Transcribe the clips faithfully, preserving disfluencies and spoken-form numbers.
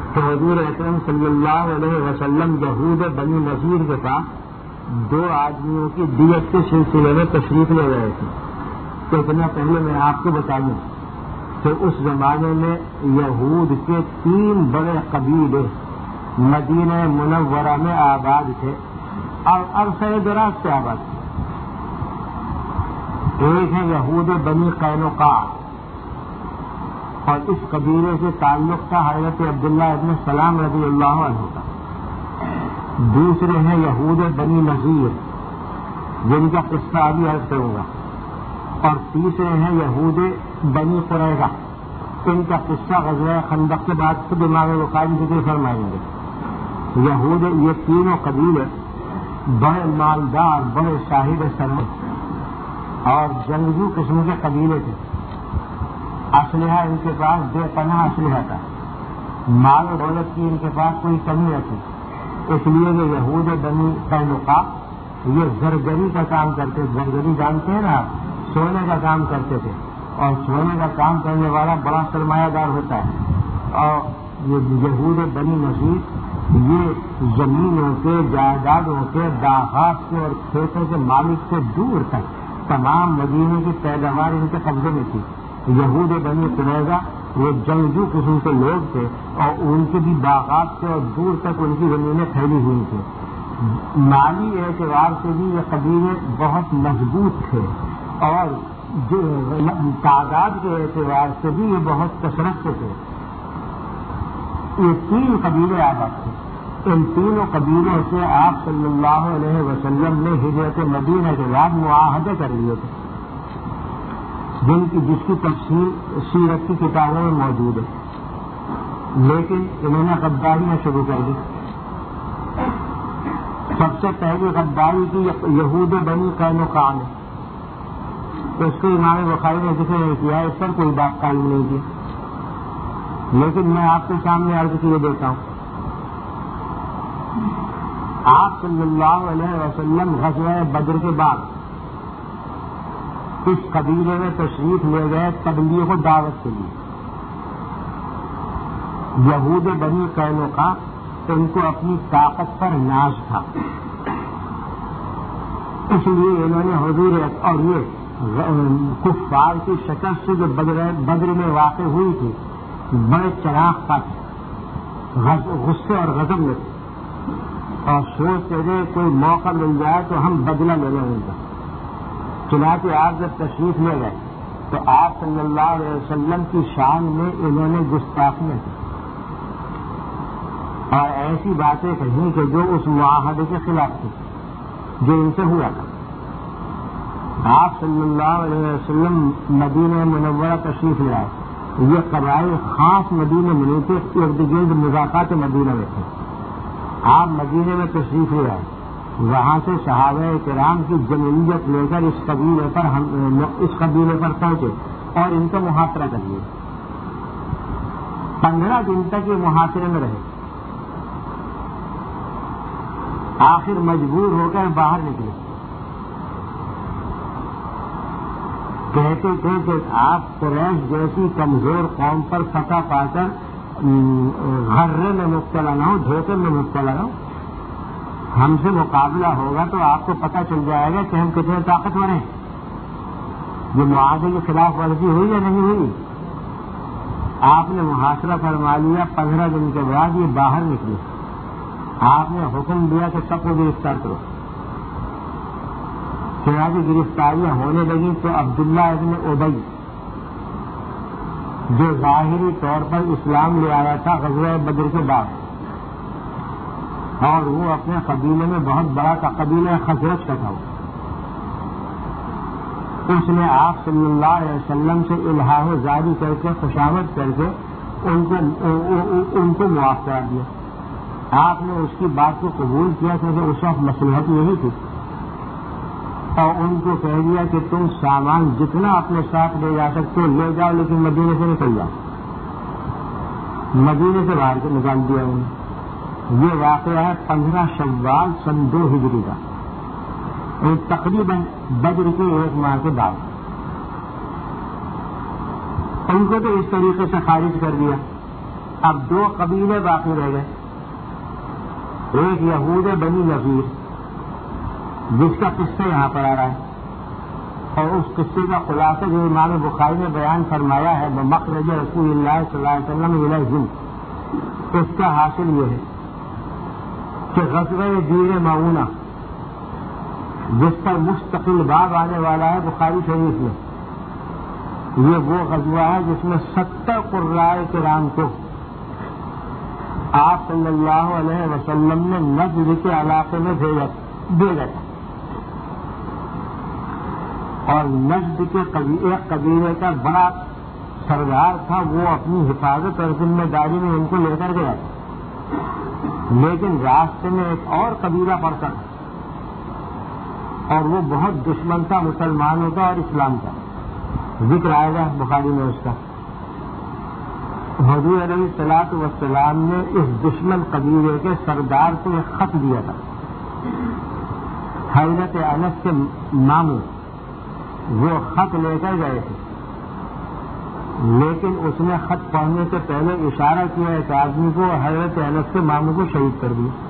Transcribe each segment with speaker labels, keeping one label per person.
Speaker 1: تو حضور اکرم صلی اللہ علیہ وسلم یہود بنی نذیر کے پاس دو آدمیوں کی دیت کے سلسلے میں تشریف لے رہے تھے. تو اتنا پہلے میں آپ کو بتا دوں کہ اس زمانے میں یہود کے تین بڑے قبیلے مدینہ منورہ میں آباد تھے اور عرصہ دراز سے آباد تھے. ایک ہے یہود بنی قینقاع اور اس قبیلے سے تعلق تھا حضرت عبداللہ ابن سلام رضی اللہ عنہ کا. دوسرے ہیں یہود بنی نذیر جن کا قصہ ابھی عرض کروں گا. اور تیسرے ہیں یہود بنی قریظہ، ان کا قصہ غزوہ خندق کے بعد خود امام بخاری ذکر فرمائیں گے. یہود یہ تینوں قبیلے بڑے مالدار، بڑے صاحب ثروت اور جنگجو قسم کے قبیلے تھے. اسلحہ ان کے پاس بے پناہ اسلحہ تھا، مال و دولت کی ان کے پاس کوئی کمی نہ تھی. اس لیے یہ یہود بنی قینقاع یہ زرگری کا کام کرتے، زرگری جانتے ہیں نا آپ، سونے کا کام کرتے تھے. اور سونے کا کام کرنے والا بڑا سرمایہ دار ہوتا ہے. اور یہ یہود بنی نذیر یہ زمینوں کے، جائیدادوں کے، باغات کے اور کھیتوں کے مالک سے دور تک تمام مدینے کی پیداوار ان کے قبضے میں تھی. یہود بنی قریظہ وہ جنگجو قسم کے لوگ تھے اور ان کے بھی باغات سے اور دور تک ان کی زمینیں پھیلی ہوئی تھیں. مالی اعتبار سے بھی یہ قبیلے بہت مضبوط تھے اور تعداد کے اعتبار سے بھی یہ بہت کثرت سے تھے. یہ تین قبیلے آباد تھے. ان تینوں قبیلوں سے آپ صلی اللہ علیہ وسلم نے ہجرت مدینہ کے بعد معاہدے کر لیے تھے جن کی جس کی تفصیل سیرت کی کتابوں میں موجود ہے. لیکن انہوں نے غداریاں شروع کر دی. سب سے پہلے غداری کی یہود بنی قینقاع نے. اس کو امام بخاری نے ذکر نہیں کیا، اس پر کوئی بات قائم نہیں کی، لیکن میں آپ کے سامنے عرض کیے دیتا ہوں. آپ صلی اللہ علیہ وسلم غزوہ بدر کے بعد اس قبیلے میں تشریف لے گئے تبلیغ و دعوت کے لیے. یہود بنی قینقاع ان کو اپنی طاقت پر ناز تھا، اس لیے انہوں نے حضور اور یہ کفار کی شکست سے جو بدر میں واقع ہوئی تھی بڑے چراغ کا غصے اور غضب میں تھے اور سوچتے تھے کوئی موقع مل جائے تو ہم بدلہ لے لیں ان کا. چنانچہ آپ جب تشریف لے گئے تو آپ صلی اللہ علیہ وسلم کی شان میں انہوں نے گستاخیاں کی اور ایسی باتیں کہیں کہ جو اس معاہدے کے خلاف تھی جو ان سے ہوا تھا. آپ صلی اللہ علیہ وسلم مدینہ منورہ تشریف لے آئے. یہ قبائل خاص مدینہ میں نہیں تھے، ارد گرد مذاکرات مدینہ میں تھے. آپ مدینہ میں تشریف لے آئے، وہاں سے صحابہ کرام کی جمعیت لے کر اس قبیلے پر ہم اس قبیلے پر پہنچے اور ان کا محاصرہ کر لیا. پندرہ دن تک یہ محاصرے میں رہے. آخر مجبور ہو کر باہر نکلے. کہتے تھے کہ آپ قریش جیسی کمزور قوم پر فتح پا کر غرے میں مبتلا نہ ہو، دھوکے میں مبتلا نہ ہو. ہم سے مقابلہ ہوگا تو آپ کو پتہ چل جائے گا کہ ہم کتنے طاقتور ہیں. یہ معاہدے کی خلاف ورزی ہوئی یا نہیں ہوئی. آپ نے محاصرہ فرما لیا. پندرہ دن کے بعد یہ باہر نکلے. آپ نے حکم دیا کہ سب کو گرفتار کرو. چنانچہ گرفتاریاں ہونے لگیں تو عبداللہ ابن ابی جو ظاہری طور پر اسلام لے آیا تھا غزوہ بدر کے بعد اور وہ اپنے قبیلے میں بہت بڑا تھا، قبیلہ خزرج کا تھا. اس نے آپ صلی اللہ علیہ وسلم سے الہا و جاری کر کے خوشامد کر کے ان کو ان کو معاف کرا دیا. آپ نے اس کی بات کو قبول کیا کیونکہ اس وقت مصلحت یہی تھی اور ان کو کہہ دیا کہ تم سامان جتنا اپنے ساتھ لے جا سکتے ہو لے جاؤ، لیکن مدینے سے نکل جاؤ. مدینے سے باہر سے نکال دیا انہوں نے. یہ واقعہ ہے پندرہ شوال سن دو ہجری کا، تقریباً بدر کے ایک ماہ کے بعد. ان کو تو اس طریقے سے خارج کر دیا اب دو قبیلے باقی رہ گئے، ایک یہود بنی نذیر جس کا قصہ یہاں پر آ رہا ہے، اور اس قصے کا خلاصہ جو امام بخاری نے بیان فرمایا ہے بمخرج رسول اللہ صلی اللہ علیہ وسلم الیہم، اس کا حاصل یہ ہے کہ غزوہ دیر معونہ جس پر مستقل باب آنے والا ہے بخاری شریف میں، یہ وہ غزوہ ہے جس میں ستر قرائے کرام کو آپ صلی اللہ علیہ وسلم نے نجد کے علاقے میں بھیجا تھا، اور نجد کے ایک قبیلے کا بڑا سردار تھا، وہ اپنی حفاظت اور ذمہ داری میں ان کو لے کر گیا تھا، لیکن راستے میں ایک اور قبیلہ پڑتا تھا اور وہ بہت دشمن تھا مسلمانوں کا اور اسلام کا، ذکر آئے گا بخاری میں اس کا۔ حضور علیہ الصلوۃ والسلام نے اس دشمن قبیلے کے سردار کو ایک خط دیا تھا، حضرت انس کے ماموں وہ خط لے کر گئے تھے، لیکن اس نے خط پڑھنے سے پہلے اشارہ کیا ایک آدمی کو، حضرت انس کے ماموں کو شہید کر دیا۔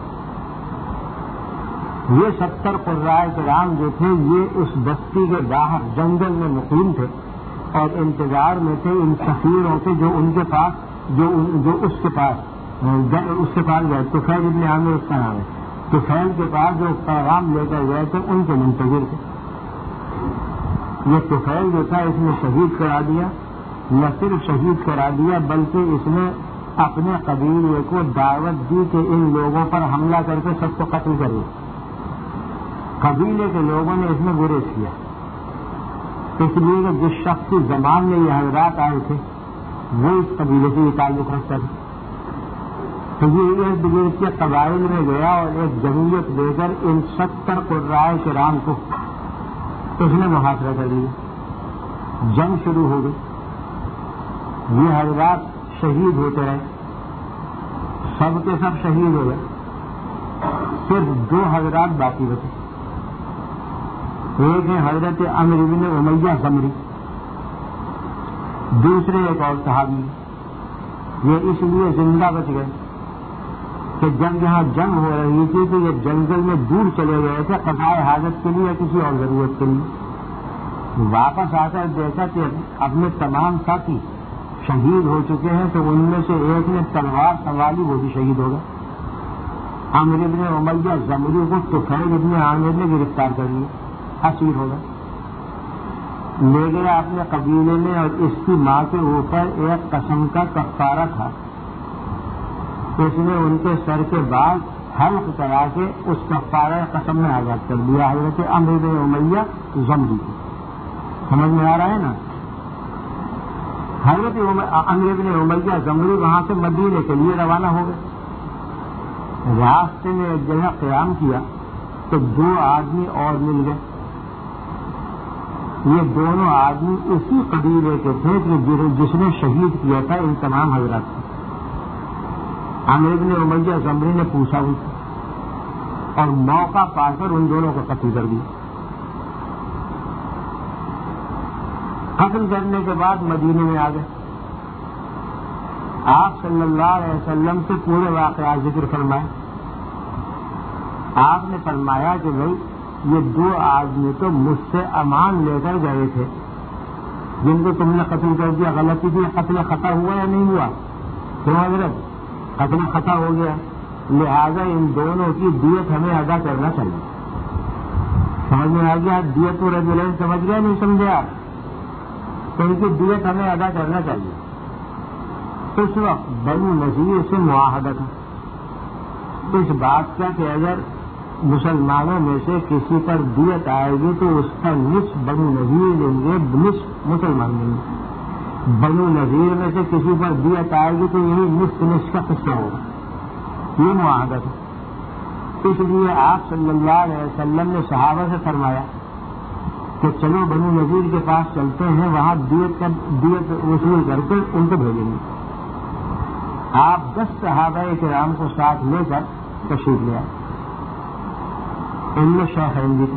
Speaker 1: یہ ستر قرائے کرام جو تھے یہ اس بستی کے باہر جنگل میں مقیم تھے اور انتظار میں تھے ان سفیروں کے جو ان کے پاس جو, جو اس کے پاس اس کے پاس گئے، طفیل ابن عامر اس کا نام ہے، طفیل کے پاس جو پیغام لے کر گئے تھے ان کے منتظر تھے۔ یہ طفیل جو تھا اس نے شہید کرا دیا، نہ صرف شہید کرا دیا بلکہ اس نے اپنے قبیلے کو دعوت دی کہ ان لوگوں پر حملہ کر کے سب کو قتل کرے۔ قبیلے کے لوگوں نے اس میں گریز کیا، اس لیے کہ جس شخص کی زمان میں یہ حضرات آئے تھے وہ اس قبیلے سے یہ تعلق رکھتا تھا، تو یہ ایک بزرگ کے قبائل میں گیا اور ایک جمعیت دے کر ان ستر قرائے کرام کو اس نے محاصرہ کر لیا، جنگ شروع ہو گئی، یہ حضرات شہید ہوتے رہے، سب کے سب شہید ہو گئے، صرف دو حضرات باقی بچے، ایک ہے حضرت عمرو بن امیہ ضمری، دوسرے ایک اور صحابی، یہ اس لیے زندہ بچ گئے کہ جب یہاں جنگ ہو رہی تھی تو یہ جنگل میں دور چلے گئے تھے قضاء حاجت کے لیے یا کسی اور ضرورت کے لیے، واپس آ کر دیکھا کہ اپنے تمام ساتھی شہید ہو چکے ہیں تو ان میں سے ایک نے تلوار سنبھالی، وہ بھی شہید ہو گیا۔ عمرو بن امیہ ضمری کو طفیل ابن عامر نے گرفتار کر لیا، اسیر ہو گیا، لے گیا اپنے قبیلے میں، اور اس کی ماں کے اوپر ایک قسم کا کفارہ تھا، اس نے ان کے سر کے بال حلق کرا کے اس کفارہ قسم میں آزاد کر دیا حضرت عمرو بن امیہ ضمری کو۔ سمجھ میں آ رہا ہے نا؟ حضرت عمرو بن امیہ ضمری وہاں سے مدینے کے لیے روانہ ہو گئے، راستے میں ایک جگہ قیام کیا تو دو آدمی اور مل گئے، یہ دونوں آدمی اسی قبیلے کے تھے جس نے شہید کیا تھا ان تمام حضرات کو۔ عمرو بن امیہ ضمری نے پوچھا ان سے اور موقع پا کر ان دونوں کو قتل کر دیا۔ قتل کرنے کے بعد مدینے میں آ گئے، آپ صلی اللہ علیہ وسلم سے پورے واقعات ذکر فرمائے۔ آپ نے فرمایا کہ بھائی یہ دو آدمی تو مجھ سے امان لے کر گئے تھے جن کو تم نے قتل کر دیا، غلطی تھی، قتل خطا ہوا یا نہیں ہوا؟ تو حضرت قتل خطا ہو گیا، لہذا ان دونوں کی دیت ہمیں ادا کرنا چاہیے۔ سمجھ میں آ گیا؟ دیت و رجلین سمجھ گیا نہیں سمجھے آپ؟ تو ان کی دیت ہمیں ادا کرنا چاہیے۔ اس وقت بنو نذیر سے معاہدہ تھا اس بات کا کہ اگر مسلمانوں میں سے کسی پر دیت آئے گی تو اس کا نصف بنو نذیر لیں گے، نصف مسلمان لیں گے۔ بنو نذیر میں سے کسی پر دیت آئے گی تو یہی نصف نصف کا قصہ ہوگا، یہ معاہدہ تھا۔ اس لیے آپ صلی اللہ علیہ وسلم نے صحابہ سے فرمایا کہ چلو بنو نذیر کے پاس چلتے ہیں، وہاں دیت کا دیت وصول کر کے ان کو بھیجیں گے۔ آپ دس صحابہ کرام کو ساتھ لے کر تشریف لے آئے، ان میں شیخین بھی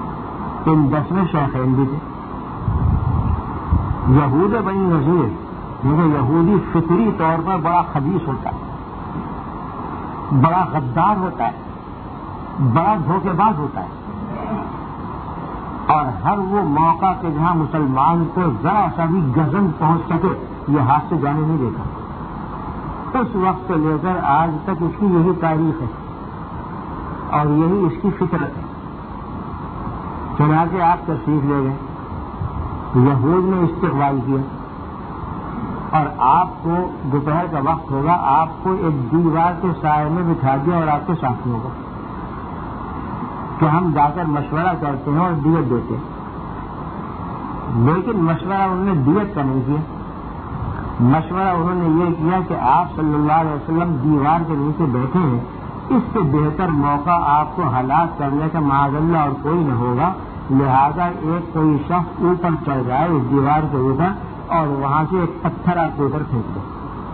Speaker 1: تھے، ان دس میں شیخین بھی تھے۔ یہود بنی نذیر کیونکہ یہودی فطری طور پر بڑا خبیث ہوتا ہے، بڑا غدار ہوتا ہے، بڑا دھوکے باز ہوتا ہے، اور ہر وہ موقع کہ جہاں مسلمان کو ذرا سا بھی گزن پہنچ سکے یہ ہاتھ سے جانے نہیں دیتا۔ اس وقت سے لے کر آج تک اس کی یہی تاریخ ہے اور یہی اس کی فطرت ہے۔ چنانچہ آپ تشریف لے گئے، یہود نے استقبال کیا، اور آپ کو دوپہر کا وقت ہوگا، آپ کو ایک دیوار کے سائے میں بٹھا دیا اور آپ کے ساتھیوں کو کہ ہم جا کر مشورہ کرتے ہیں اور دیت دیتے ہیں۔ لیکن مشورہ انہوں نے دیت کا نہیں کیا، مشورہ انہوں نے یہ کیا کہ آپ صلی اللہ علیہ وسلم دیوار کے نیچے بیٹھے ہیں، اس سے بہتر موقع آپ کو ہلاک کرنے کا معاذ اللہ اور کوئی نہ ہوگا، لہذا ایک کوئی شخص اوپر چڑھ جائے اس دیوار کے اوپر اور وہاں سے ایک پتھر آپ کے اوپر پھینک دو۔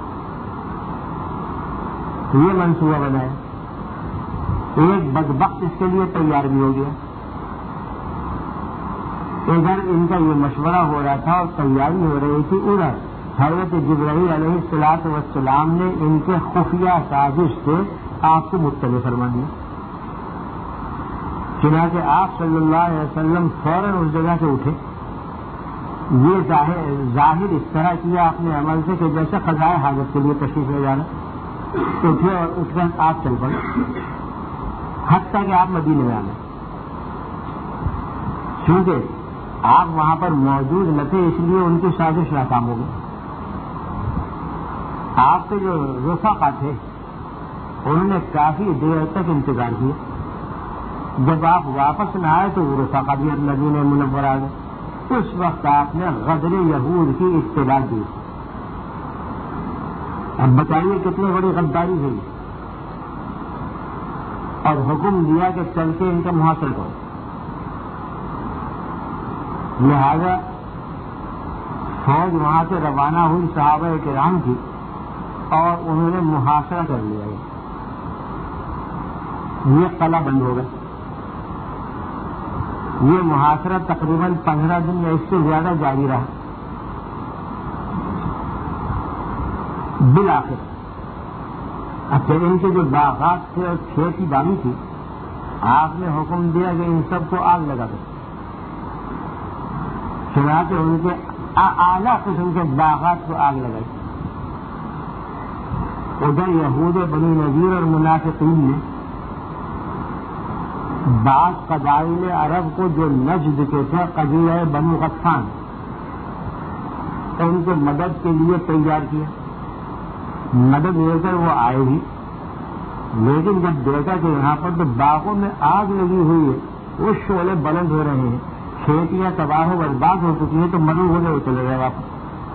Speaker 1: یہ منصوبہ بنایا، ایک بدبخت اس کے لیے تیار بھی ہو گیا۔ ادھر ان کا یہ مشورہ ہو رہا تھا اور تیاری ہو رہی تھی، ادھر حضرت جبرائیل علیہ الصلوۃ والسلام نے ان کے خفیہ سازش سے آپ کو مطلع فرما دیا۔ چنانچہ آپ صلی اللہ علیہ وسلم فوراً اس جگہ سے اٹھے، یہ ظاہر ظاہر اس طرح کیا اپنے عمل سے کہ جیسے قضائے حاجت کے لیے تشریف لے جانا، اٹھے اور اٹھ کر آپ چل پڑے، حتیٰ کہ آپ مدینے میں آنے، چونکہ آپ وہاں پر موجود نہ تھے اس لیے ان کی سازش ناکام ہو گئی۔ آپ کے جو رفقا تھے انہوں نے کافی دیر تک انتظار کیا، جب آپ واپس نہ آئے تو وہ رفقا بھی مدینہ منورہ آ گئے۔ اس وقت آپ نے غدر یہود کی اطلاع دی۔ اب بتائیے کتنی بڑی غداری ہوئی، اور حکم دیا کہ چل کے ان کا محاصرہ کرو۔ لہذا فوج وہاں سے روانہ ہوئی صحابہ کرام کی، اور انہوں نے محاصرہ کر لیا۔ یہ قلعہ بند ہو گیا۔ یہ محاصرہ تقریباً پندرہ دن یا اس سے زیادہ جاری رہا۔ بالآخر اب جب ان کے جو باغات تھے اور کھیتی باڑی تھی، آپ نے حکم دیا کہ ان سب کو آگ لگا دو۔ چنانچہ ان کے اعلیٰ قسم کے باغات کو آگ لگائی۔ ادھر یہود بنی نذیر اور منافقین نے بعض قبائل عرب کو جو نجد کے تھے، قبیلہ بنو غطفان، ان کو مدد کے لیے تیار کیا۔ مدد لے کر وہ آئے بھی، لیکن جب دیکھا کہ یہاں پر تو باغوں میں آگ لگی ہوئی ہے، وہ شعلے بلند ہو رہے ہیں، کھیتیاں تباہ و برباد ہو چکی ہیں، تو مدد ہو گئے چلے گئے واپس۔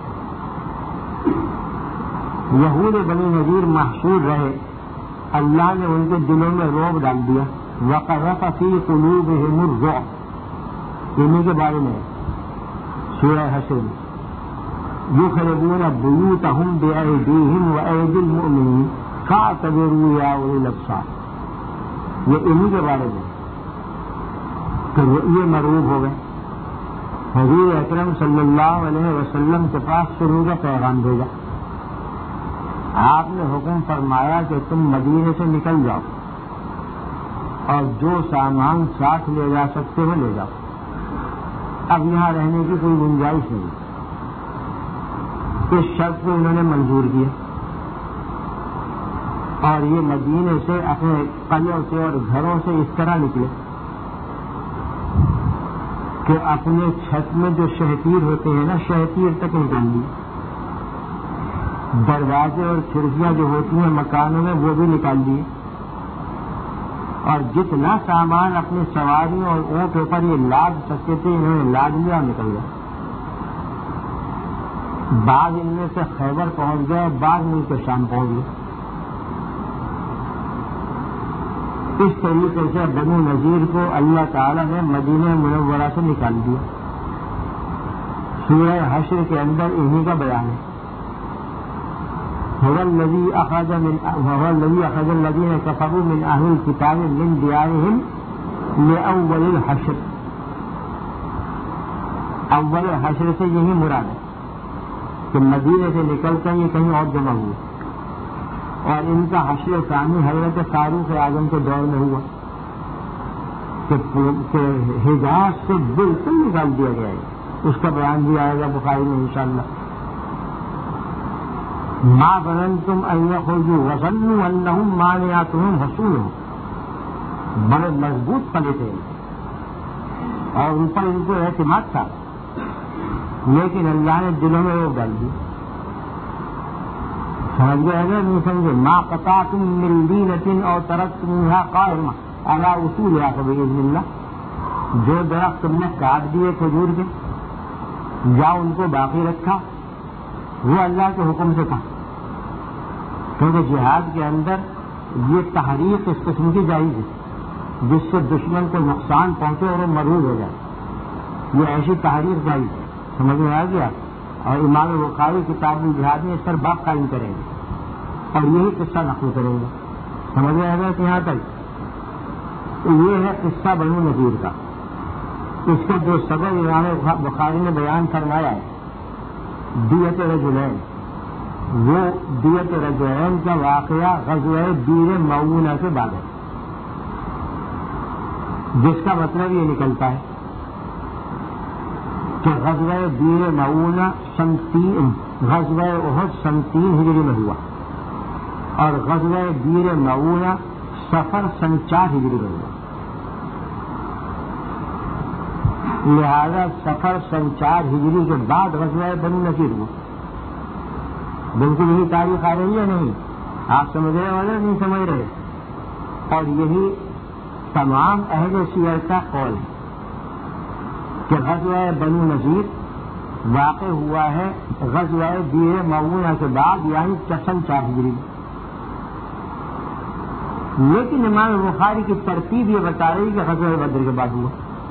Speaker 1: یہود بنی نذیر محشور رہے، اللہ نے ان کے دلوں میں رعب ڈال دیا۔ وَقَذَفَ فِي قُلُوبِهِمُ الرُّعْبَ، انہیں کے بارے میں سورہ حشر میں يُخْرِبُونَ بُيُوتَهُمْ بِأَيْدِيهِمْ وَأَيْدِي الْمُؤْمِنِينَ فَاعْتَبِرُوا يَا أُولِي الْأَبْصَارِ، یہ انہیں کے بارے میں تو یہ مرعوب ہو گئے۔ حضور اکرم صلی اللہ علیہ وسلم کے پاس سرور کا پیغام بھیجا۔ آپ نے حکم فرمایا کہ تم مدینے سے نکل جاؤ اور جو سامان ساتھ لے جا سکتے ہو لے جاؤ، اب یہاں رہنے کی کوئی گنجائش نہیں۔ اس شرط کو انہوں نے منظور کیا، اور یہ مدینے سے اپنے قلعوں سے اور گھروں سے اس طرح نکلے کہ اپنے چھت میں جو شہتیر ہوتے ہیں نا، شہتیر تک نکال لی، دروازے اور کھڑکیاں جو ہوتی ہیں مکانوں میں وہ بھی نکال دیے، اور جتنا سامان اپنی سواریوں اور اونٹوں پر یہ لاد سکتے تھے انہوں نے لاد لیا اور نکل گیا۔ بعض ان میں سے خیبر پہنچ گئے، بعض ملک کے شام پہنچ گئے۔ اس طریقے سے بنو نذیر کو اللہ تعالیٰ نے مدینہ منورہ سے نکال دیا۔ سورہ حشر کے اندر انہی کا بیان ہے۔ هو الذي أخرج من هو الذي أخرج الذين كفروا من أهل الكتاب من ديارهم لأول الحشر، اول حشر سے یہی مراد ہے کہ مدینے سے نکل کر یہ کہیں اور جمع ہوئے، اور ان کا حشر ثانی حضرت فاروق اعظم کے دور میں ہوا کہ حجاز سے بالکل نکال دیا گیا ہے، اس کا بیان بھی آئے گا بخاری میں انشاءاللہ۔ ما ظننتم ان یخرجوا وظنوا انہم مانعتہم حصولہم، بڑے مضبوط پلے تھے اور ان پر ان کو اعتماد تھا، لیکن اللہ نے دلوں میں وہ ڈال دی۔ سمجھ گئے اگر نہیں سمجھے؟ ما قطعتم من لینۃ او ترکتموها قائمہ علی اصولها فباذن اللہ، جو درخت تم نے کاٹ دیے کھجور کے یا ان کو باقی رکھا وہ اللہ کے حکم سے تھا، کیونکہ جہاد کے اندر یہ تحریک اس قسم کی جائز ہے جس سے دشمن کو نقصان پہنچے اور وہ مرعوب ہو جائے، یہ ایسی تحریر جائز ہے۔ سمجھ میں آ گیا؟ اور امام بخاری کتاب الجہاد میں اس پر باب قائم کریں گے اور یہی قصہ نقل کریں گے۔ سمجھ میں آ گیا کہ یہاں تک یہ ہے قصہ بنو نذیر کا۔ اس کا جو سبب امام بخاری نے بیان فرمایا ہے دیت رجلین، وہ دیت رجلین کا واقعہ غزوہ بیر معونہ کے بعد ہے، جس کا مطلب یہ نکلتا ہے کہ غزوہ بیر معونہ سن تین غزوہ احد سن تین ہجری میں ہوا اور غزوہ بیر معونہ سفر سن چار ہجری میں ہوا، لہذا سفر سن چار ہجری کے بعد غزوہ بنو نذیر ہوا۔ بالکل یہی تاریخ آ رہی ہے نہیں؟ آپ سمجھ رہے والے نہیں سمجھ رہے؟ اور یہی تمام اہل سیر کا قول ہے کہ غزوہ بنو نذیر واقع ہوا ہے غزوہ بیر معونہ کے بعد، یعنی سن چار ہجری۔ لیکن امام بخاری کی ترتیب یہ بتا رہی کہ غزوہ بدر کے بعد ہوا،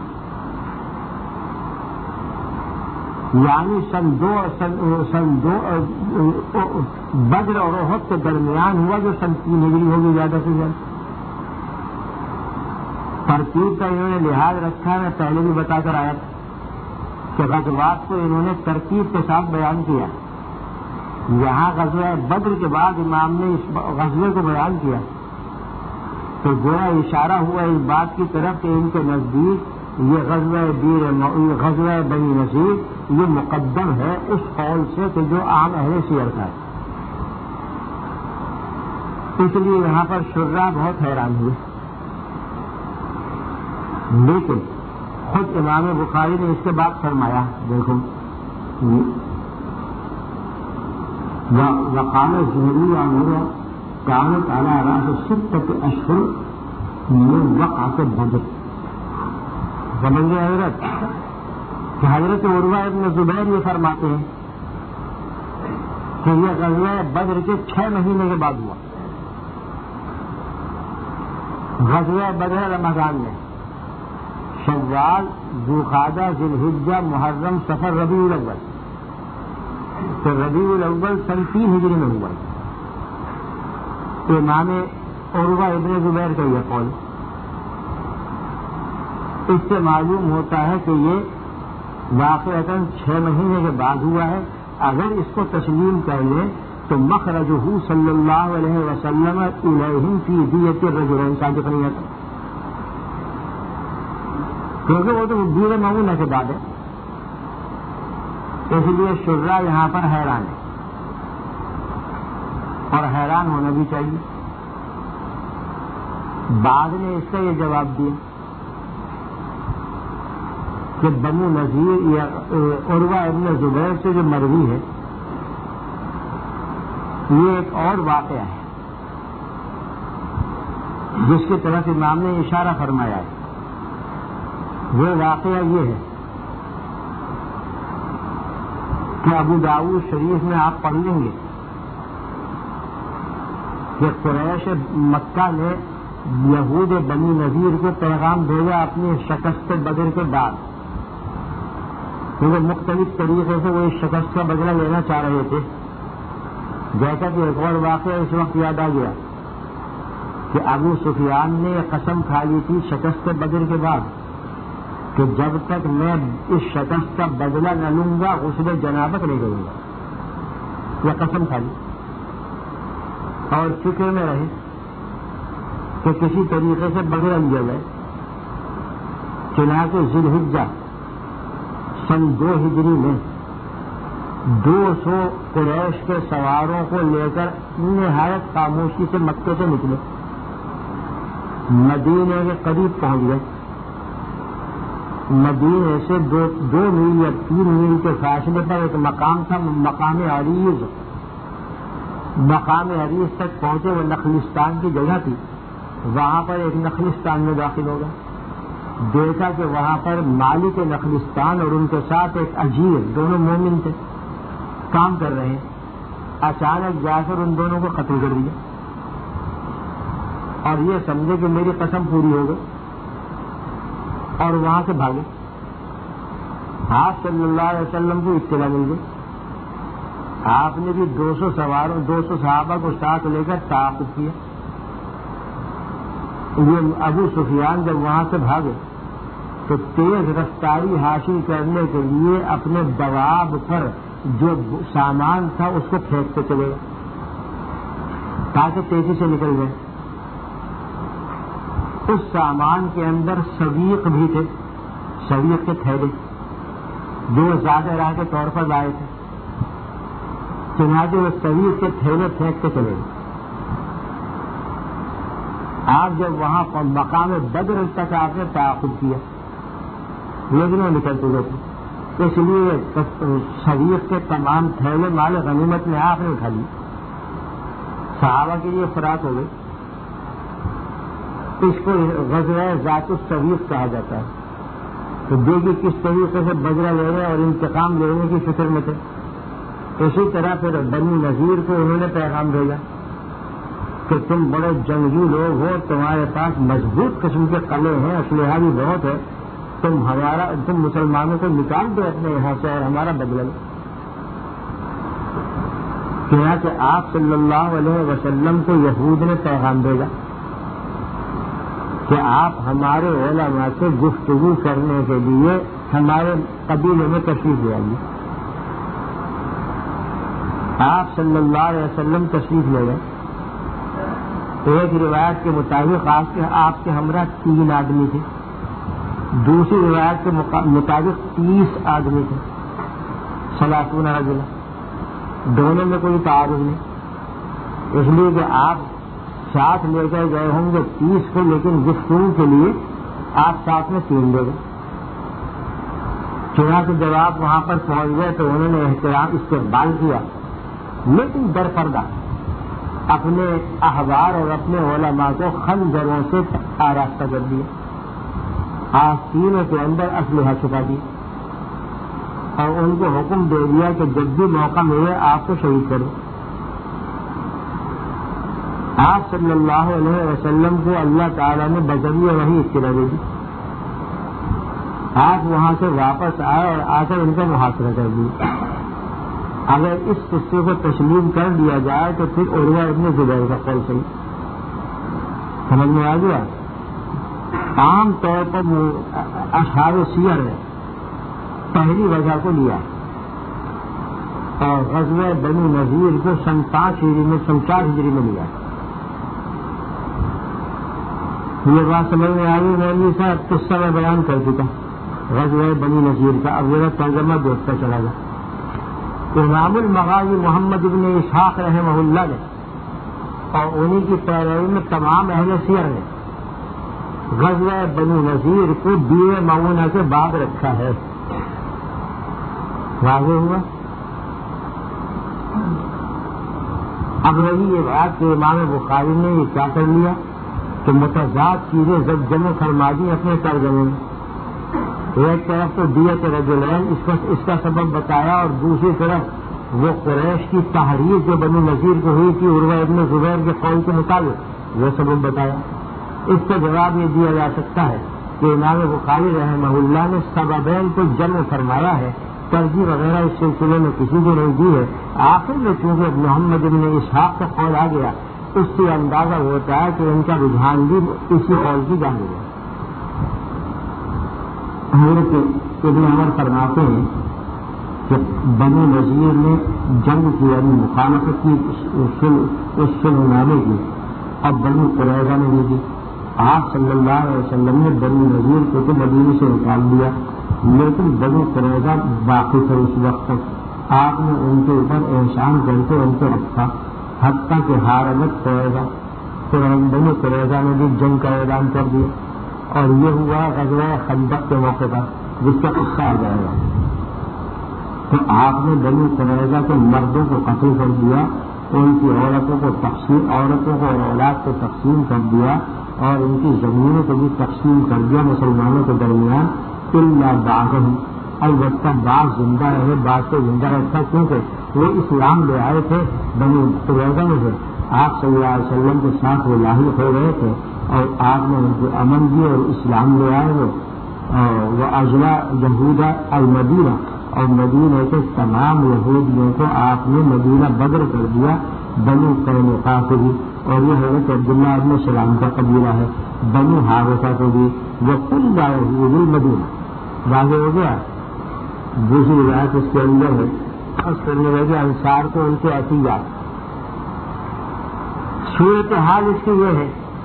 Speaker 1: یعنی سن دو سن, سن دو بدر اور احد کے درمیان ہوا، جو سن تین ہجری ہوگی زیادہ سے زیادہ۔ ترتیب کا انہوں نے لحاظ رکھا، میں پہلے بھی بتا کر آیا تھا کہ غزوات کو انہوں نے ترتیب کے ساتھ بیان کیا۔ یہاں غزوہ بدر کے بعد امام نے اس غزوے کو بیان کیا تو گویا اشارہ ہوا اس بات کی طرف کہ ان کے نزدیک یہ غزوہ بیر غزوہ بنی نذیر یہ مقدم ہے اس قول سے کہ جو عام اہل سیر کا ہے۔ اس لیے یہاں پر شرح بہت حیران ہوئے، لیکن خود امام بخاری نے اس کے بعد فرمایا، دیکھو وقال الزهري عن كانت على رأس ستة أشهر من وقعة بدر۔ سمجھ گئے حضرت کہ حضرت عروہ ابن زبیر یہ فرماتے ہیں کہ یہ غزوہ بدر کے چھ مہینے کے بعد ہوا۔ غزوہ بدر رمضان میں شوال، ذوالقعدہ، ذوالحجہ، محرم، صفر، ربیع الاول، تو ربیع الاول سن تین ہجری میں ہوا۔ امام عروہ ابن زبیر کا یہ قول، اس سے معلوم ہوتا ہے کہ یہ واقعتاً چھ مہینے کے بعد ہوا ہے۔ اگر اس کو تسلیم کر لیں تو مخرجہ صلی اللہ علیہ وسلم الیہم فی دیت الرجلین صادق نہیں ہے، کیونکہ وہ تو بیر معونہ کے بعد ہے۔ اس لیے شرح یہاں پر حیران ہے اور حیران ہونا بھی چاہیے۔ بعد نے اس کا یہ جواب دیا کہ بنو نذیر یا عروہ ابن زبیر سے جو مروی ہے یہ ایک اور واقعہ ہے جس کی طرف امام نے اشارہ فرمایا ہے۔ وہ واقعہ یہ ہے کہ ابو داؤد شریف میں آپ پڑھ لیں گے کہ قریش مکہ نے یہود بنی نذیر کو پیغام بھیجا اپنی شکست بدر کے بعد، کیونکہ مختلف طریقے سے وہ اس شکست کا بدلہ لینا چاہ رہے تھے۔ جیسا کہ ایک اور واقعہ اس وقت یاد آ گیا کہ ابو سفیان نے یہ قسم کھا لی تھی شکست بدر کے بعد کہ جب تک میں اس شکست کا بدلہ نہ لوں گا غسل جنابت نہیں کروں گا۔ یا قسم کھا لی اور فکر میں رہے کہ کسی طریقے سے بغیر لیا جائے. چنانچہ ذی الحجہ سن دو ہجری میں دو سو قریش کے سواروں کو لے کر نہایت خاموشی سے مکے سے نکلے, مدینے کے قریب پہنچ گئے. مدینے سے دو دو میل یا تین میل کے فاصلے پر ایک مقام تھا, مقام عریض. مقام عریض تک پہنچے, وہ نخلستان کی جگہ تھی. وہاں پر ایک نخلستان میں داخل ہو گئے. دیکھا کہ وہاں پر مالک نخلستان اور ان کے ساتھ ایک اجیر, دونوں مومن تھے, کام کر رہے ہیں. اچانک جا کر ان دونوں کو قتل کر دیا اور یہ سمجھے کہ میری قسم پوری ہو گئی اور وہاں سے بھاگے. آپ صلی اللہ علیہ وسلم کو اطلاع مل گئی. آپ نے بھی دو سو سواروں دو سو صحابہ کو ساتھ لے کر تعاقب کیا. یہ ابو سفیان جب وہاں سے بھاگے تو تیز رفتاری حاصل کرنے کے لیے اپنے دواب پر جو سامان تھا اس کو پھینکتے چلے گئے تاکہ تیزی سے نکل گئے. اس سامان کے اندر سویق بھی تھے, سویق کے تھیلے جو زیادہ راہ کے طور پر لائے تھے. چنانچہ وہ سویق کے تھیلے پھینکتے چلے گئے. آپ جب وہاں پر مقام بدر تک آپ نے تعاقب کیا لیکن وہ نکل چکے تھے, اس لیے سویق کے تمام تھیلے مال غنیمت میں آپ نے اٹھا لی. صحابہ کے لیے فراق ہو گئی. اس کو غزوہ ذات السویق کہا جاتا ہے. تو دیکھیے کس طریقے سے بدلہ لینے اور انتقام لینے کی فکر میں تھے. اسی طرح پھر بنی نذیر کو انہوں نے پیغام بھیجا کہ تم بڑے جنگی لوگ ہو, تمہارے پاس مضبوط قسم کے قلعے ہیں, اسلحہ بھی بہت ہے, تم ہمارا تم مسلمانوں کو نکال دو اپنے یہاں سے اور ہمارا بدلہ لو. چنانچہ آپ صلی اللہ علیہ وسلم کو یہود نے پیغام بھیجا کہ آپ ہمارے علماء سے گفتگو کرنے کے لیے ہمارے قبیلے میں تشریف لے آئیے. آپ صلی اللہ علیہ وسلم تشریف لے گئے. ایک روایت کے مطابق آپ کے آپ کے ہمراہ تین آدمی تھے, دوسری روایت کے مطابق تیس آدمی تھے, ثلاثون رجلا. دونوں میں کوئی تعارض نہیں, اس لیے کہ آپ ساتھ لے کر گئے ہوں گے تیس کو, لیکن گفتگو کے لیے آپ ساتھ میں تین لے گئے. چنانچہ جب آپ وہاں پر پہنچ گئے تو انہوں نے احترام استقبال کیا, لیکن در پردہ اپنے احبار اور اپنے علماء کو خنجروں سے آراستہ کر دیا. آپ تینوں کے اندر اسلحہ چھپا دی اور ان کو حکم دے دیا کہ جب بھی موقع ملے آپ کو شہید کرو. آپ صلی اللہ علیہ وسلم کو اللہ تعالیٰ نے بذریعہ وحی اطلاع دے دی. آپ وہاں سے واپس آئے اور آ کر ان کا محاصرہ کر دیا. اگر اس قصے کو تسلیم کر دیا جائے تو پھر عروہ ابن زبیر کا قول صحیح سمجھ میں آ گیا. عام طور پر اصحاب سیر نے پہلی وجہ کو لیا اور غزوہ بنی نذیر کو سن پانچ ہجری میں سن چار ہجری میں لیا. یہ بات سمجھ میں آئی. مولوی صاحب قصہ میں بیان کر چکا غزوہ بنی نذیر کا, اب میرا ترجمہ دیکھتا چلا گیا. امام المغازی محمد ابن اسحاق رحمہ اللہ نے اور انہی کی پیروی میں تمام اہل سیر نے غزوہ بنی نذیر کو دیوے معونہ سے بعد رکھا ہے. واضح ہوا. اب رہی یہ بات کہ امام بخاری نے یہ کیا کر لیا کہ متضاد چیزیں جب جمع فرما دی اپنے ترجمے میں. ایک طرف تو دیت رجلین اس کا اس کا سبب بتایا اور دوسری طرف وہ قریش کی تحریر جو بنی نذیر کو ہوئی تھی عروہ ابن زبیر کے قول کے مطابق وہ سبب بتایا. اس کا جواب یہ دیا جا سکتا ہے کہ امام بخاری رحمہ اللہ نے سببین کو جمع فرمایا ہے, ترجیح وغیرہ اس سلسلے میں کسی کو نہیں دی ہے. آخر میں چونکہ محمد ابن اسحاق کا قول آ گیا اس سے اندازہ ہوتا ہے کہ ان کا رجحان بھی اسی قول کی جانب ہے. حضرت ابن عمر فرماتے ہیں کہ بنی نذیر نے جنگ کی یعنی مخالفت کی اس صلح نامے کی، اب بنی قریظہ نے بھی دی۔ آپ صلی اللہ علیہ وسلم نے بنی نذیر کو تو مدینے سے نکال دیا، لیکن بنی قریظہ باقی تھے اس وقت تک۔ آپ نے ان کے اوپر احسان کر کے ان کو رکھا حتیٰ کہ حاربت قریظہ، تو بنی قریظہ نے بھی جنگ کا اعلان کر دیا، اور یہ ہوا غزوہ خندق کے موقع پر جس کا قصہ آ جائے گا۔ تو آپ نے بنی قریظہ کے مردوں کو قتل کر دیا، ان کی عورتوں کو تقسیم عورتوں کو اور اولاد کو تقسیم کر دیا، اور ان کی زمینوں کو بھی تقسیم کر دیا مسلمانوں کے درمیان۔ الا بعضهم، البتہ بعض زندہ رہے، بعض کو زندہ رکھا، کیونکہ وہ اسلام لے آئے تھے بنی قریظہ میں سے، آپ صلی اللہ علیہ وسلم کے ساتھ وہ لاحق ہو گئے تھے، اور آپ نے ان کو امن دیے اور اسلام لے آئے وہ وہ اجلا یہودا المدینہ، اور مدینہ کے تمام یہودیوں کو آپ نے مدینہ بدر کر دیا، بنی قینقاع کو بھی، اور یہ حضرت عبداللہ ابن سلام کا قبیلہ ہے، بنی حارثہ کو بھی، وہ کل یہود المدینہ۔ واضح ہو گیا؟ دوسری روایت اس کے اندر ہے، خاص کرنے لگے انصار کو ان کے عطیات۔ صورتحال اس کی یہ ہے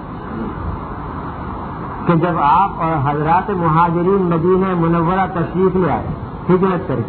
Speaker 1: کہ جب آپ اور حضرات مہاجرین مدینہ منورہ تشریف لے آئے ہجرت کر کے،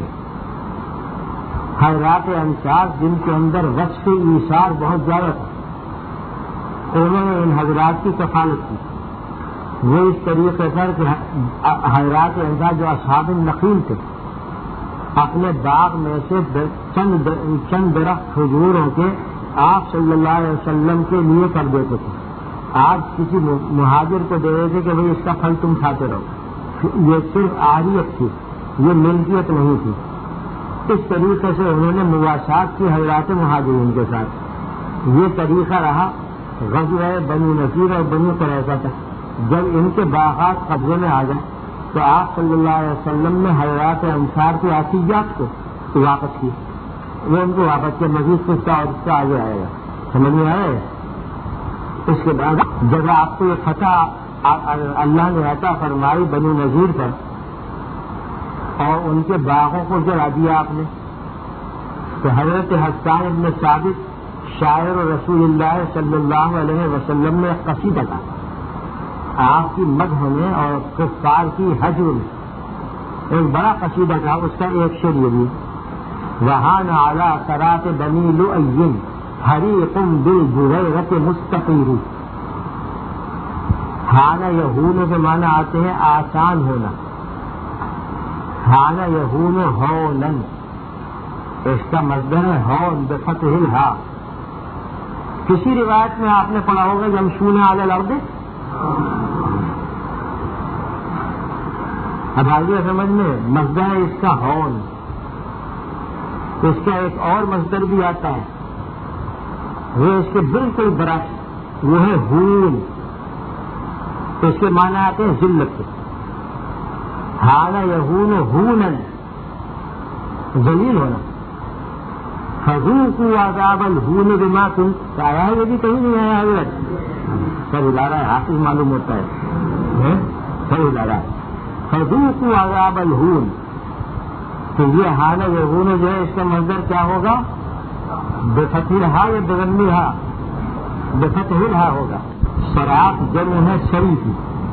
Speaker 1: حضرات انصار جن کے اندر وصف ایثار بہت زیادہ تھا، انہوں نے ان حضرات کی کفالت کی۔ وہ اس طریقے پر کہ حضرات انصار جو اصحاب النخیل تھے، اپنے باغ میں سے چند چند درخت کھجوروں کے آپ صلی اللہ علیہ وسلم کے لیے کر دیتے تھے۔ آج کسی مہاجر کو دے دیتے کہ بھئی اس کا پھل تم کھاتے رہو، یہ صرف عاریت تھی، یہ ملکیت نہیں تھی۔ اس طریقے سے انہوں نے مواسات کی حضرات مہاجرین کے ساتھ۔ یہ طریقہ رہا غزوہ بنی نذیر اور بنی قریظہ تک۔ جب ان کے باغات قبضے میں آ گئے تو آپ صلی اللہ علیہ وسلم نے حضرات انصار کی عطیات کو واپس کی، وہ ان کو واپس کیا۔ مزید قصہ اور اس کا آگے آئے گا، سمجھ میں آئے گا۔ اس کے بعد جب آپ کو یہ فتح اللہ نے عطا فرمائی بنی نذیر پر، اور ان کے باغوں کو جلا دیا آپ نے، تو حضرت حسان ابن ثابت شاعر رسول اللہ صلی اللہ علیہ وسلم نے قصیدہ کا آپ کی مدح میں اور کفار کی حجر میں ایک بڑا قصیدہ تھا۔ اس کا ایک شعر یہ بھی، وہان علی صراط بنی لؤی حریق بالبریرۃ مستقیر۔ حان یہون کے معنی آتے ہیں آسان ہونا، حان یہون ہونن، اس کا مصدر ہے ہون بفتح الہاء۔ کسی روایت میں آپ نے پڑھا ہوگا یمشون علی الارض، اب آگے سمجھ میں مصدر ہے اس کا ہون، اس کا ایک اور مصدر بھی آتا ہے، وہ اس کے بالکل برعکس، وہ ہے ہون، اس کے معنی آتے ہیں ذلت۔ حالا یہون ہونن، ذلیل ہونا۔ فذوقوا عذاب الہون بما کنتم، آیا ہے یہ بھی کہیں نہیں آیا حضرت، سر ہلا رہا ہے، حافظ معلوم ہوتا ہے، سر ہلا رہا ہے۔ فذوقوا عذاب الہون، تو یہ حالا یہون جو ہے اس کا مصدر کیا ہوگا؟ بفتح الہاء یا بضم الہاء؟ بفتح الہاء ہوگا۔ سراق جمع ہے سری کی،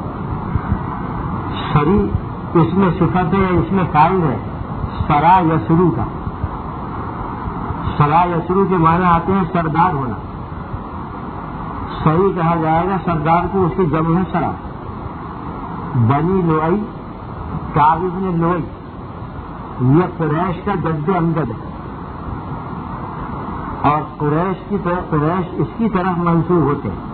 Speaker 1: سری اس میں صفت ہے، اس میں فاعل ہے، سرا یسرو کا۔ سرا یسرو کے معنی آتے ہیں سردار ہونا، سری کہا جائے گا سردار کو، اس کی جمع ہے سرا۔ بنی لؤی، کعب بن لؤی، یہ قریش کا جد امجد ہے، اور قریش کی طرف قریش اس کی طرف منسوب ہوتے ہیں۔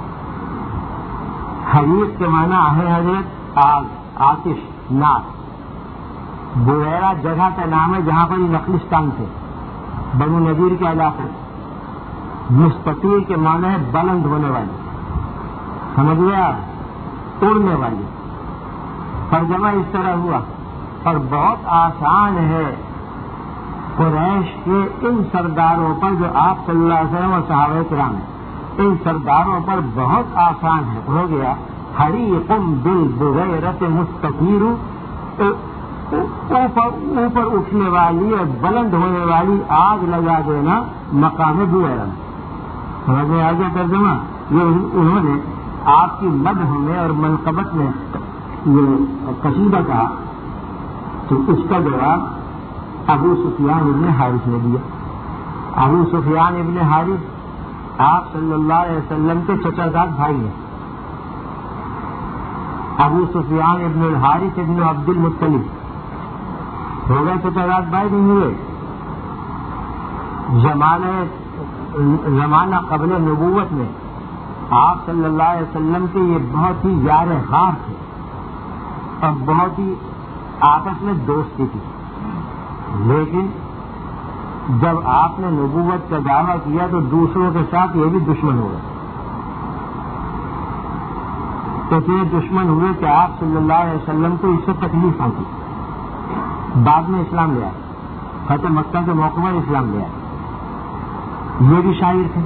Speaker 1: حریق کے معنی ہے حضرت آگ، آتش، نار۔ بویرا جگہ کا نام ہے جہاں پر یہ نخلستان تھے، بنو نذیر کے علاقے۔ مستطیل کے معنی ہے بلند ہونے والی، سمجھ گئے آپ، اڑنے والی۔ ترجمہ اس طرح ہوا، اور بہت آسان ہے قریش کے ان سرداروں پر جو آپ صلی اللہ علیہ وسلم اور صحابہ کرام ہیں، ان سرداروں پر بہت آسان ہے، ہو گیا حریق بالبریرۃ مستطیر۔ اوپر اوپر اٹھنے والی اور بلند ہونے والی آگ لگا دینا مقام بویرا. سمجھ میں آ گیا ترجمہ؟ یہ انہوں نے آپ کی مدح میں اور منقبت میں یہ قصیدہ کہا تو اس کا جواب ابو سفیان ابن حارث نے دیا. ابو سفیان ابن حارث آپ صلی اللہ علیہ وسلم کے چچا زاد بھائی ہیں. ابو سفیان ابن الحارث ابن عبد المطلب ہو گئے چچا زاد بھائی نہیں ہوئے. زمانے زمانہ قبل نبوت میں آپ صلی اللہ علیہ وسلم کے یہ بہت ہی یار غار تھے اور بہت ہی آپس میں دوستی تھی. لیکن جب آپ نے نبوت کا دعویٰ کیا تو دوسروں کے ساتھ یہ بھی دشمن ہو گئے. تو یہ دشمن ہوئے کہ آپ صلی اللہ علیہ وسلم کو اس سے تکلیف آتی. بعد میں اسلام لے آئے, فتح مکہ کے موقع پر اسلام لے آئے. یہ بھی شاعر تھے.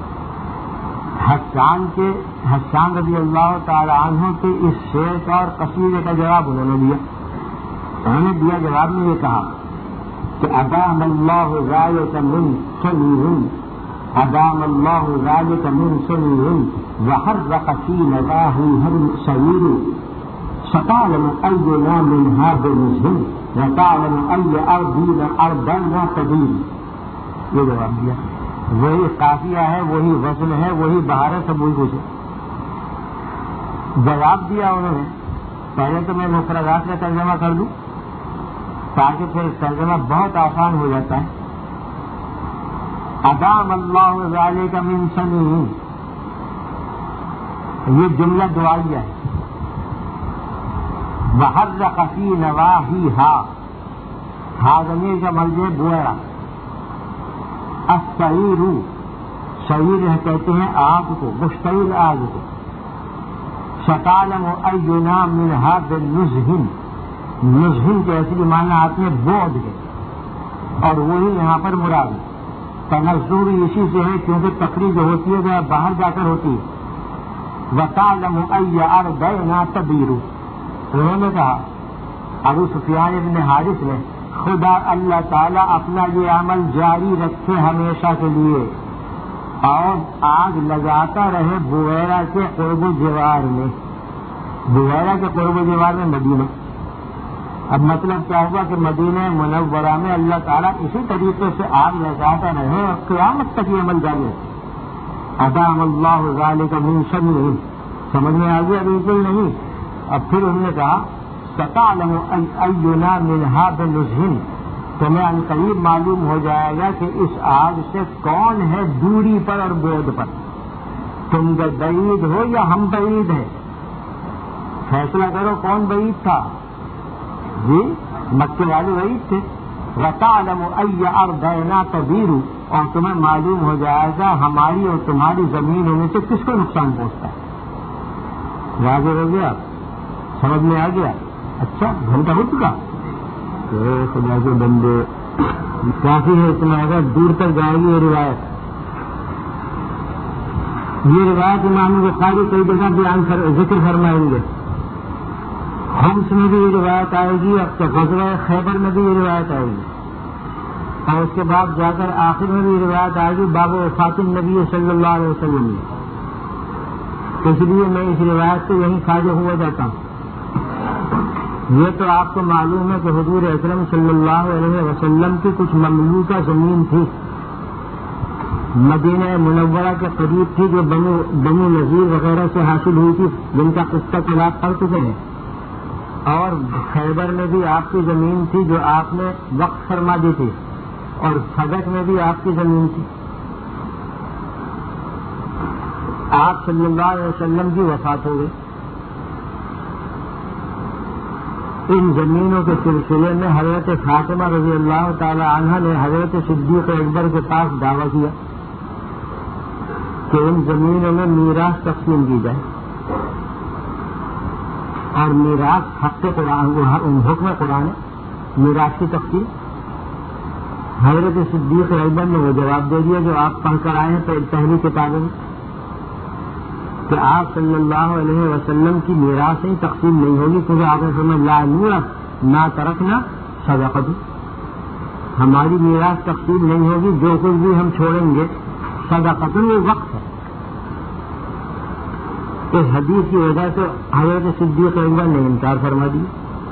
Speaker 1: حسان کے حسان رضی اللہ تعالی عنہ کے اس شعر کا اور قصیدے کا جواب انہوں نے دیا. انہوں نے دیا جواب میں یہ کہا کہ ادام اللہ ذالک من سنیہم ادام اللہ ذالک من سنیہم وحرق فی نواہیہم سعیر ستعلم اینا منہا بنزہم وتعلم ای ارضینا ارضینا قدیر. یہ جواب دیا. وہی قافیہ ہے, وہی وزن ہے, وہی بہار ہے, سب وہی کچھ ہے. جواب دیا انہوں نے. پہلے تو میں مفردات کا ترجمہ کر دوں تاکہ پھر ترجمہ بہت آسان ہو جاتا ہے. ادام اللہ ذالک من سنیہم, یہ جملہ دعائیہ ہے. وحرق فی نواہیہا, ہا ضمیر کا ملجے بویرا. السعیر, سعیر کہتے ہیں آگ کو, مشتعل آگ کو. ستعلم اینا منہا بالنزہم, نزہم کے اصلی معنی آتے ہیں بود ہے اور وہی یہاں پر مراد ہے. تنزور اسی سے ہے کیونکہ تقریر جو ہوتی ہے وہ باہر جا کر ہوتی ہے. وتعلم ای ارضینا تبیر. انہوں نے کہا ابو سفیان ابن حارث نے خدا اللہ تعالیٰ اپنا یہ عمل جاری رکھے ہمیشہ کے لیے اور آگ لگاتا رہے بویرا کے قرب و جوار میں. بویرا کے قرب و جوار میں مدینہ. اب مطلب کیا ہوا کہ مدینہ منورہ میں اللہ تعالیٰ اسی طریقے سے آگ لگاتا رہے اور قیامت تک یہ عمل جاری رکھے. ادام اللہ ذالک من سنیہم. سمجھ میں آ گیا؟ بالکل نہیں. اب پھر انہوں نے کہا ستعلم اینا منہا بنزہم, تمہیں ان قریب معلوم ہو جائے گا کہ اس آگ سے کون ہے دوری پر اور بعد پر. تم بعید ہو یا ہم بعید ہیں؟ فیصلہ کرو کون بعید تھا. جی مکے والے بعید تھے. وتعلم ای ارضینا تبیر, اور تمہیں معلوم ہو جائے گا ہماری اور تمہاری زمین ہونے سے کس کو نقصان پہنچتا ہے. واضح ہو گیا؟ سمجھ میں آ گیا؟ اچھا گھنٹہ ہو چکا. خدا کے بندے کافی ہے اتنا, اگر دور تک جائے گی یہ روایت. یہ روایت امام بخاری کئی جگہ بیان ذکر فرمائیں گے. حمص میں بھی یہ روایت آئے گی, اب تو غزوہ خیبر میں بھی یہ روایت آئے گی, اور اس کے بعد جا کر آخر میں بھی یہ روایت آئے گی باب وفات النبی صلی اللہ علیہ وسلم میں. اس لیے میں اس روایت سے یہیں خواجہ ہوا جاتا ہوں. یہ تو آپ کو معلوم ہے کہ حضور اکرم صلی اللہ علیہ وسلم کی کچھ مملوکہ زمین تھی مدینہ منورہ کے قریب تھی جو بنو بنو نذیر وغیرہ سے حاصل ہوئی تھی, جن کا قصہ خلاف پڑ چکے ہیں. اور خیبر میں بھی آپ کی زمین تھی جو آپ نے وقف فرما دی تھی, اور صدق میں بھی آپ کی زمین تھی. آپ صلی اللہ علیہ وسلم کی وفات ہو گئی. ان زمینوں کے سلسلے میں حضرت فاطمہ رضی اللہ تعالی عنہ نے حضرت صدیق اکبر کے پاس دعویٰ کیا کہ ان زمینوں میں میراث تقسیم کی جائے, اور میراث حق قرآن حکم قرآن میراث کی تقسیم. حضرت صدیق اکبر نے وہ جواب دے دیا جو آپ پڑھ کر آئے ہیں پہلی کتابوں میں کہ آپ صلی اللہ علیہ وسلم کی میراث ہی تقسیم نہیں ہوگی, کیونکہ آپ نے سمجھ لا نورث ما ترکنا صدقۃ، ہماری میراث تقسیم نہیں ہوگی، جو کچھ بھی ہم چھوڑیں گے صدقۃ وہ وقت ہے۔ اس حدیث کی وجہ سے حضرت صدیق اکبر نے انکار فرما دیا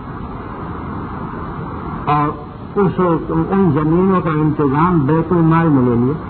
Speaker 1: اور اس ان زمینوں کا انتظام بیت المال میں لے لیا۔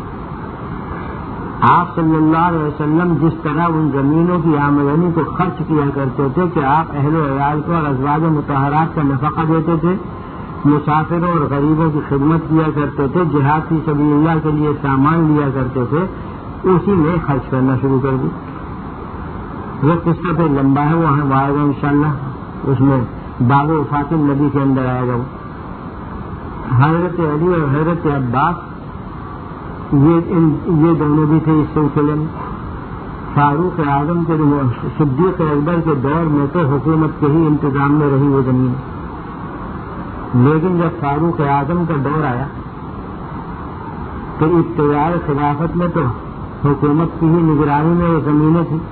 Speaker 1: آپ صلی اللہ علیہ وسلم جس طرح ان زمینوں کی آمدنی کو خرچ کیا کرتے تھے کہ آپ اہل و عیال کو اور ازواج مطہرات کا نفقہ دیتے تھے، مسافروں اور غریبوں کی خدمت کیا کرتے تھے، جہاد فی سبیل اللہ کے لیے سامان لیا کرتے تھے، اسی میں خرچ کرنا شروع کر دی۔ وہ قصہ پہ لمبا ہے، وہ ہم آئے گا انشاءاللہ، اس میں باب وفات النبی کے اندر آئے گا۔ حضرت علی اور حضرت عباس یہ یہ دونوں بھی تھے اس سلسلے میں۔ فاروق اعظم کے صدیق اکبر کے دور میں تو حکومت کے ہی انتظام میں رہی وہ زمین، لیکن جب فاروق اعظم کا دور آیا تو اختیار خلافت میں تو حکومت کی ہی نگرانی میں وہ زمینیں تھیں،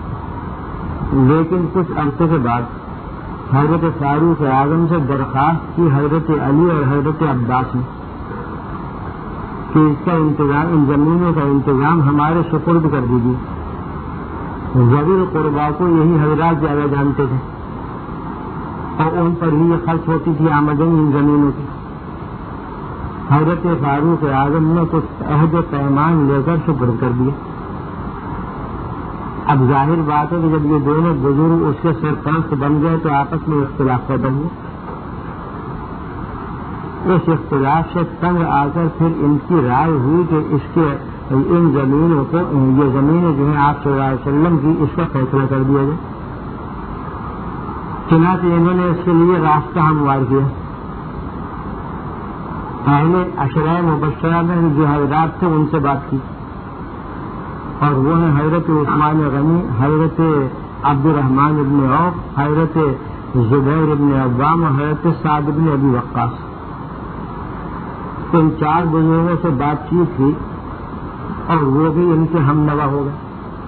Speaker 1: لیکن کچھ عرصے کے بعد حضرت فاروق اعظم سے درخواست کی حضرت علی اور حضرت عباس نے کہ اس کا انتظام، ان زمینوں کا انتظام ہمارے سپرد کر دیجیے۔ ذوی القربا کو یہی حضرات زیادہ جانتے تھے اور ان پر ہی یہ خرچ ہوتی تھی آمدنی ان زمینوں کی۔ حضرت فاروق اعظم نے کچھ عہد پیمان لے کر سپرد کر دیا۔ اب ظاہر بات ہے کہ جب یہ دونوں بزرگ اس کے سرپرست بن گئے تو آپس میں اختلاف پیدا ہوا۔ اس اختلاف سے تنگ آ کر پھر ان کی رائے ہوئی کہ اس کے ان زمینوں کو، یہ زمینیں جو ہیں آپ صلی اللہ علیہ وسلم کی، اس کا فیصلہ کر دیا جائے۔ چنانچہ انہوں نے اس کے لیے راستہ ہموار کیا۔ پہلے عشرہ مبشرہ میں جو حضرات تھے ان سے بات کی، اور وہ ہیں حضرت عثمان غنی، حضرت عبد الرحمن ابن عوف، حضرت زبیر ابن عوام اور حضرت سعد ابن ابی وقاص۔ ان چار بزرگوں سے بات چیت کی اور وہ بھی ان کے ہم نوا ہو گئے۔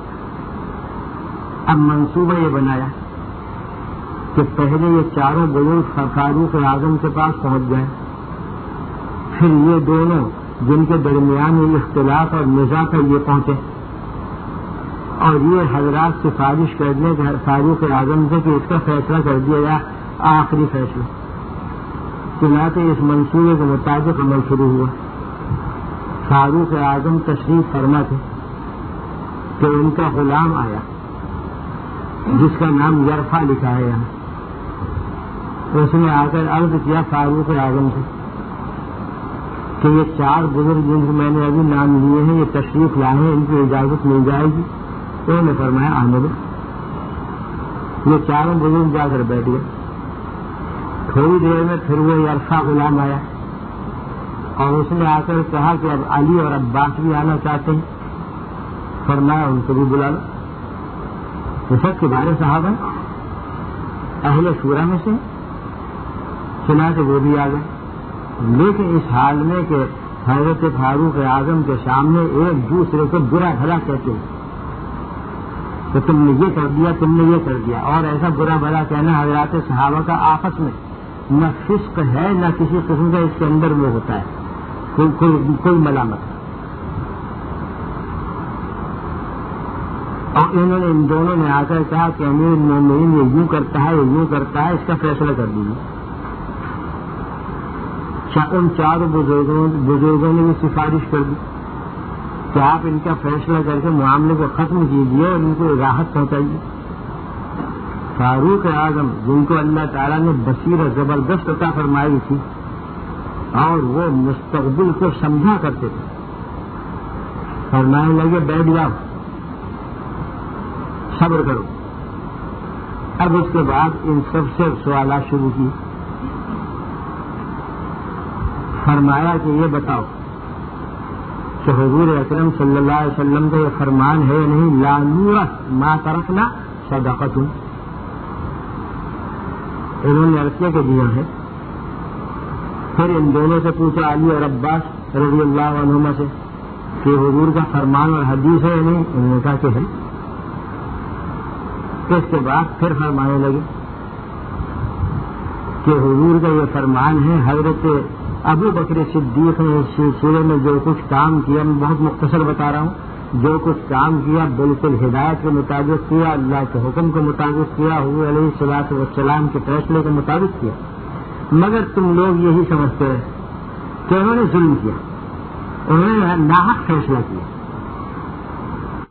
Speaker 1: اب منصوبہ یہ بنایا کہ پہلے یہ چاروں بزرگ فاروق اعظم کے پاس پہنچ گئے، پھر یہ دونوں جن کے درمیان یہ اختلاف اور نزاع پر یہ پہنچے، اور یہ حضرات سفارش کر دیں کہ فاروق اعظم سے کہ اس کا فیصلہ کر دیا جائے، آخری فیصلہ۔ چنانچہ اس منصوبے کے مطابق عمل شروع ہوا۔ فاروق اعظم تشریف فرما تھے کہ ان کا غلام آیا جس کا نام یرفع لکھا ہے یہاں۔ اس نے آ کر عرض کیا فاروق اعظم سے کہ یہ چار بزرگ جن کو میں نے ابھی نام لیے ہیں یہ تشریف لائے ہیں، ان کی اجازت مل جائے گی؟ انہوں نے فرمایا آنے دو۔ یہ چاروں بزرگ جا کر بیٹھ گئے۔ تھوڑی دیر میں پھر وہ یرفع غلام آیا اور اس نے آ کر کہا کہ اب علی اور عباس بھی آنا چاہتے ہیں۔ فرمایا ان کو بھی بلا لو، یہ سب کبار صحابہ اہل شورا میں سے، چنانچہ وہ بھی آ گئے، لیکن اس حال میں کہ حضرت فاروق اعظم کے سامنے ایک دوسرے کو برا بھلا کہتے ہیں کہ تم نے یہ کر دیا، تم نے یہ کر دیا، اور ایسا برا بھلا کہنا حضرات صحابہ کا آپس میں نہ فسق ہے نہ کسی قسم کا اس کے اندر وہ ہوتا ہے کوئی کوئی, کوئی ملامت۔ اور انہوں نے ان دونوں نے آ کر کہا کہ امیر المومنین یہ یوں کرتا ہے، یہ یوں کرتا ہے، اس کا فیصلہ کر دیجیے۔ ان چاروں بزرگوں بزرگوں نے بھی سفارش کر دی کہ آپ ان کا فیصلہ کر کے معاملے کو ختم کیجیے اور ان کو راحت پہنچائیے۔ فاروق اعظم جن کو اللہ تعالیٰ نے بصیرت زبردست عطا فرمائی تھی اور وہ مستقبل کو سمجھا کرتے تھے، فرمانے لگے بیٹھ جاؤ، صبر کرو۔ اب اس کے بعد ان سب سے سوالات شروع کی۔ فرمایا کہ یہ بتاؤ کہ حضور اکرم صلی اللہ علیہ وسلم کا یہ فرمان ہے نہیں، لا نورث ما ترکنا صدقۃ؟ انہوں نے عرض کیا کہ دیا ہے۔ پھر ان دونوں سے پوچھا علی اور عباس رضی اللہ عنہما سے کہ حضور کا فرمان اور حدیث ہے نہیں؟ انہوں نے کہا کہ ہے۔ اس کے بعد پھر فرمانے لگے کہ حضور کا یہ فرمان ہے. حضرت ابو بکر صدیق نے اس سلسلے میں جو کچھ کام کیا، میں بہت مختصر بتا رہا ہوں، جو کچھ کام کیا بالکل ہدایت کے مطابق کیا، اللہ کے حکم کے مطابق کیا، حضور علیہ الصلوۃ والسلام کے فیصلے کے مطابق کیا. مگر تم لوگ یہی سمجھتے ہیں کہ انہوں نے ظلم کیا، انہوں نے ناحق فیصلہ کیا.